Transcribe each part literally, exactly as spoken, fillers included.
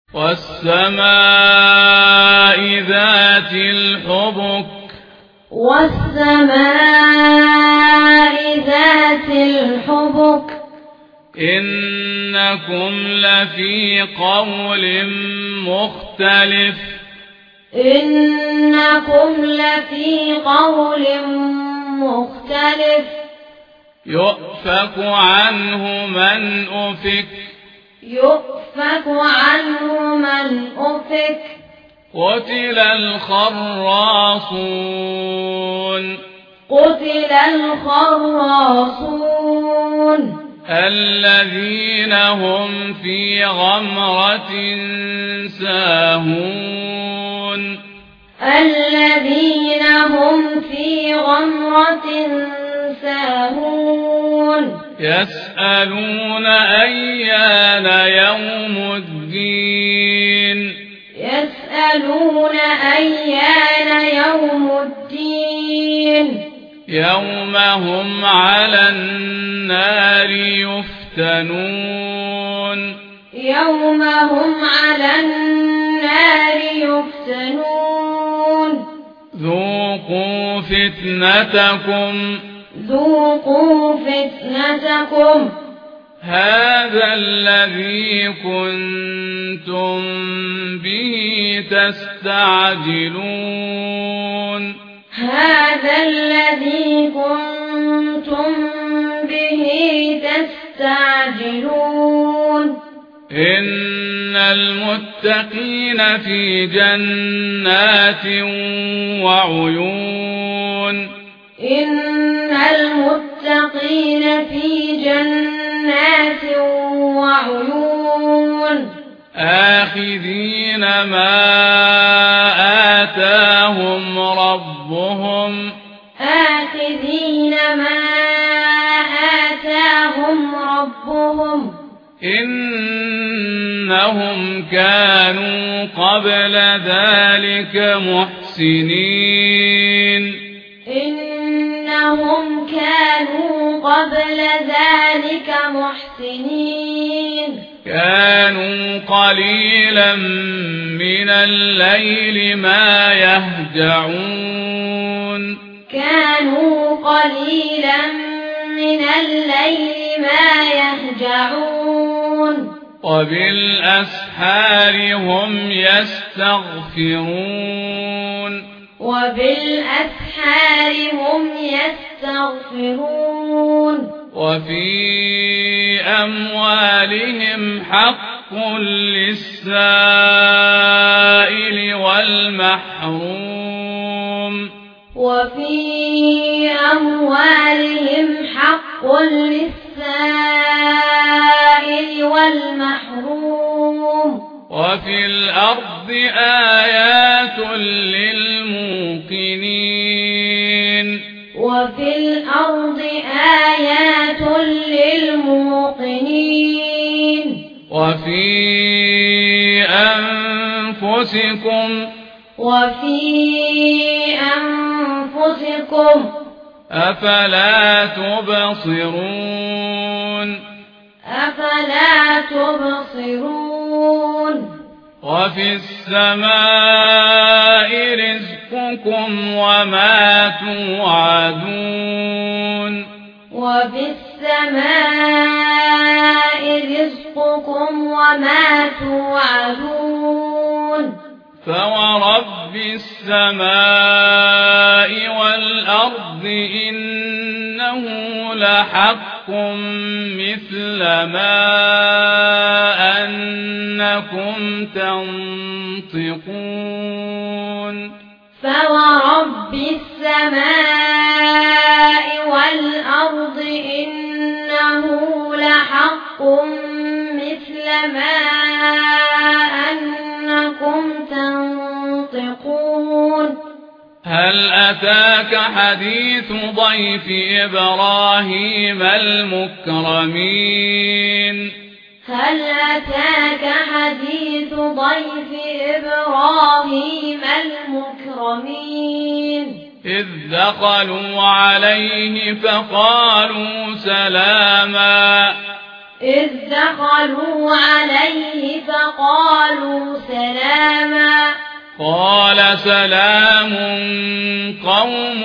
والسماء ذات الحبك والسماء ذات الحبك إنكم لفي قول مختلف إنكم لفي قول مختلف يؤفك عنه من أفك يؤفك عنه من أفك قتل الخراصون قتل الخراصون الذين هم في غمرة ساهون الذين هم في غمرة ساهون يسألون أيان يوم الدين يسألون أيان يوم الدين يوم هم على النار يفتنون يوم هم على النار يفتنون ذوقوا فتنتكم ذوقوا فتنتكم هذا الذي كنتم به تستعجلون هذا الذي كنتم به تستعجلون إن المتقين في جنات وعيون إن المتقين في جنات وعيون آخذين ما آتاهم ربهم آخذين ما آتاهم ربهم إنهم كانوا قبل ذلك محسنين إنهم كانوا قبل ذلك محسنين كانوا قليلا من الليل ما يهجعون كانوا قليلا من الليل ما يهجعون وبالأسحار هم يستغفرون وبالأسحار هم يستغفرون وفي أموالهم حق للسائل والمحروم وفي أموالهم حق للسائل والمحروم وفي الأرض آيات للموقنين وفي الأرض آيات للموقنين وفي أنفسكم وفي أنفسكم أفلا تبصرون أفلا تبصرون وفي السماء رزقكم وما توعدون وفي السماء رزقكم وما توعدون فورب السماء والأرض إنه لحق مثل ما أنكم تنطقون فورب السماء والأرض إنه لحق مثل ما أنكم تنطقون هل أتاك حديث ضيف إبراهيم المكرمين هل أتاك حديث ضيف إبراهيم المكرمين إذ دخلوا عليه فقالوا سلاما إذ دخلوا عليه فقالوا سلاما قال سلام قوم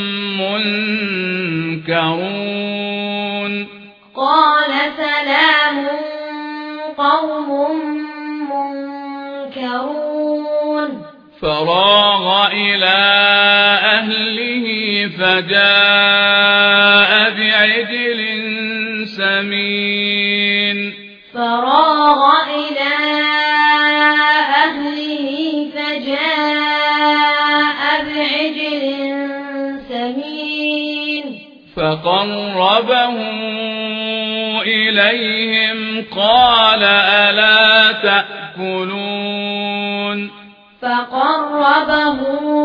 منكرون قال سلام قوم منكرون فراغ إلى أهله فجاء بعجل سمين فراغ إلى أهله فجاء بعجل سمين فقربه إليهم قال ألا تأكلون فقربه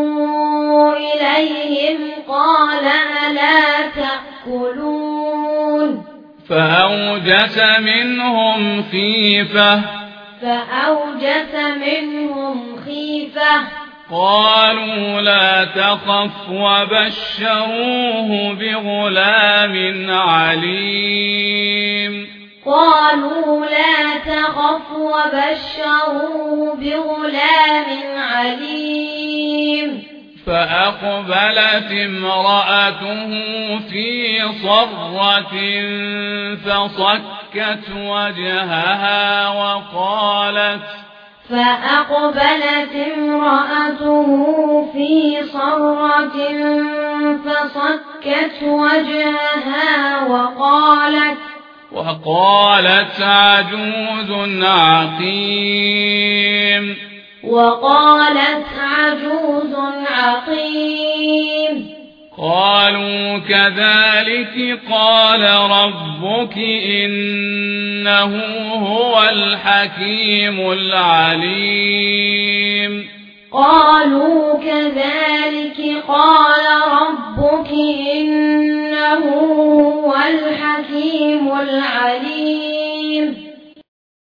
إليهم قال ألا تأكلون فأوجس منهم خيفة فأوجس منهم خيفة قالوا لا تخف وبشروه بغلام عليم قالوا لا تخف وبشروه بغلام عليم فأقبلت امرأته في صرة فصكت وجهها وقالت فأقبلت امرأته في صرة فصكت وجهها وقالت وقالت عجوز عقيم وقالت عجوز عقيم قالوا كذلك قال ربك إنه هو الحكيم العليم قالوا كذلك قال ربك إنه هو الحكيم العليم